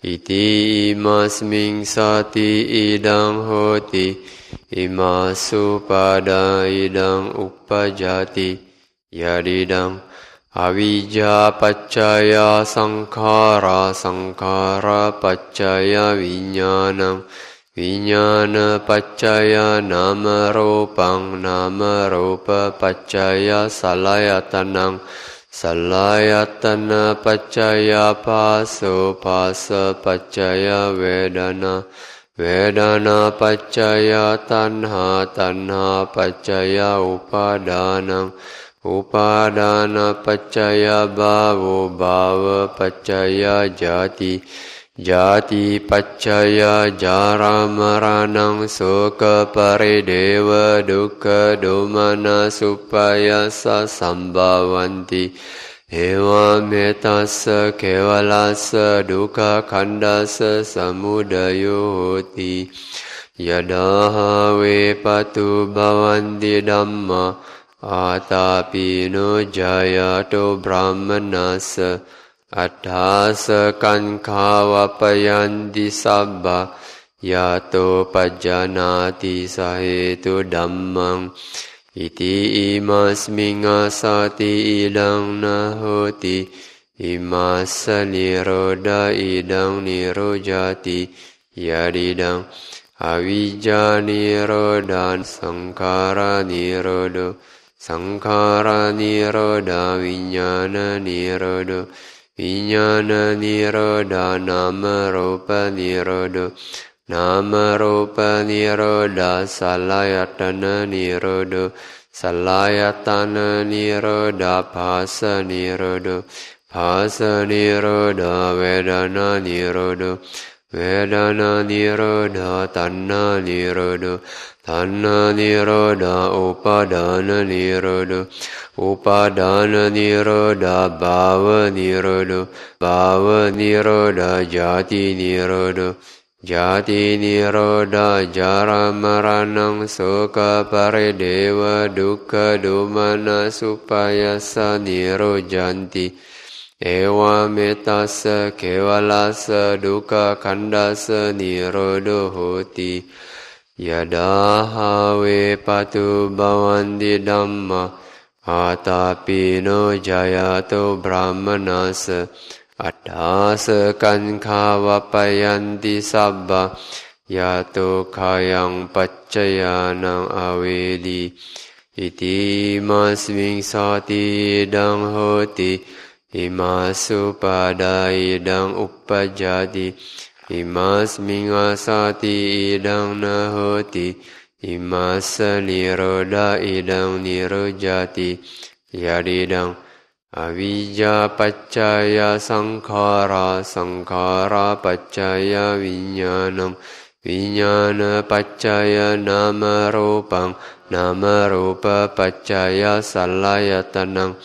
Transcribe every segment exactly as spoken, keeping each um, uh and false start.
Iti imasming sati idang hoti, imasu pada idang uppajati, yadidang avijja paccaya sankhara, sankhara paccaya viññānam, viññāna paccaya nama rupang, nama rupa paccaya salayatanam, salayatana paccaya paso, pasa paccaya vedana, vedana paccaya tanha, tanha paccaya upadanam, upadana paccaya bhavo, bhava paccaya jati, jati paccaya jara maranang, soka parideva dukkha domana supayasa sambhavanti, eva metassa kevalassa dukkha khandassa samudayo hoti, yadaha vepatu bhavanti dhamma, atapi no jayato brahmanasa, addhasa kankhawapayanti sabba, yato pajjanati sahetu dhammang, iti imasming asati idang nahoti, imasa nirodha idang nirojati, yadidang avijja nirodha, sankhara nirodha, sankhara nirodha, viññāna nirodha, viññāna nirodha, nama rupa nirodha, nama rupa nirodha, salayatana nirodha, salayatana nirodha, phasa nirodha, phasa nirodha, vedana nirodha, vedana nirodha, tanna nirodha, tanna nirodha, upadana nirodha, upadana nirodha, bhava nirodha, bhava nirodha, jati nirodha, jati nirodha, jara maranang, soka parideva dukkha domana supayasa nirojanti, ewa metassa kevalassa dukkha khandassa nirodho hoti, yadaha vepatu bhavanti dhamma, atapi no jayato brahmanasa, addhasa kankhawapayanti sabba, yato kayang paccayanang avedi, iti masming sati idang hoti, imasu pada idang uppajati, imasming asati idang nahoti, imasa nirodha idang nirojati, yadidang avijja paccaya sankhara, sankhara paccaya viññānam, viññāna paccaya nama rupang, nama rupa paccaya salayatanam,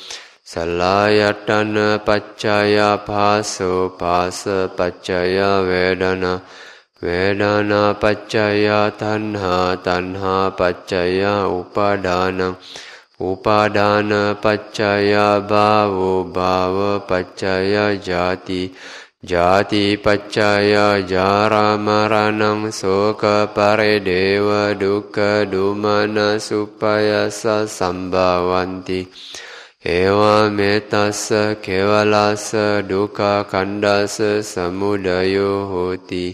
salayatana paccaya paso, pasa paccaya vedana, vedana paccaya tanha, tanha paccaya upadanam, upadana paccaya bhavo, bhava paccaya jati, jati paccaya jara maranang, soka parideva dukkha domana supayasa sambhavanti, eva metassa kevalassa dukkha khandassa samudayo hoti,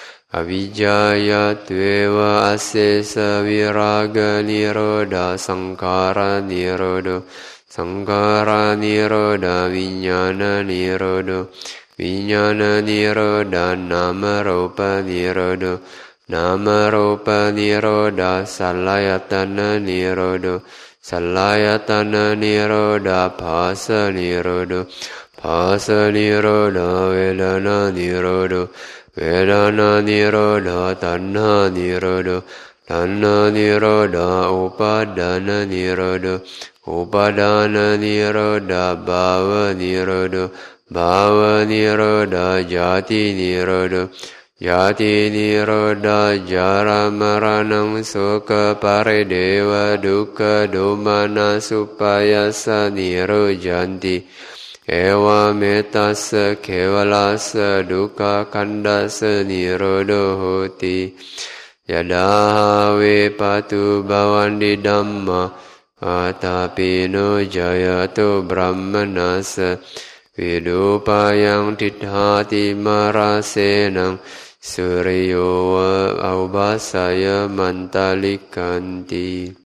avijjaya tveva asesa viraga nirodha, sankhara nirodha, sankhara nirodha, viññāna nirodha, viññāna nirodha, nama rupa nirodha, nama rupa nirodha, salayatana nirodha, salayatana nirodha, phasa nirodha, phasa nirodha, vedana nirodha, vedana nirodha, tanha nirodha, tanha nirodha, upadana nirodha, upadana nirodha, bhava nirodha, bhava nirodha, jati nirodha, jati nirodha, jara maranang, soka parideva dukkha domana supayasa nirojanti, เอวเมตัสสะเขวลัสสะดุกขคันธัสสะนิโรโธโหติยะดาเวปตุภวันติธัมมาอาตาปิโนจายตุบรมนัสสะวิรูปายังทิฏฐาติมาราเสนังสุริโยวะอุบาสายมันตาลิกันติ